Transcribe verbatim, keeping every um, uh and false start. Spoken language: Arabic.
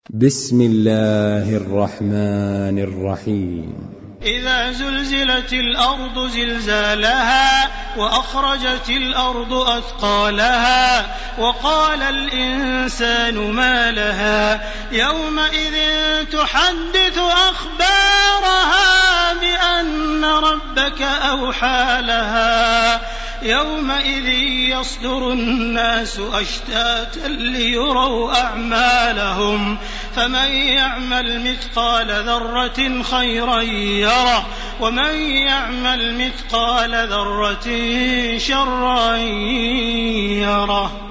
بسم الله الرحمن الرحيم. إذا زلزلت الأرض زلزالها وأخرجت الأرض أثقالها وقال الإنسان ما لها يومئذ تحدث أخبارها بأن ربك أوحى لها يومئذ يصدر الناس أشتاتا ليروا أعمالهم فمن يعمل مثقال ذرة خيرا يره ومن يعمل مثقال ذرة شرا يره.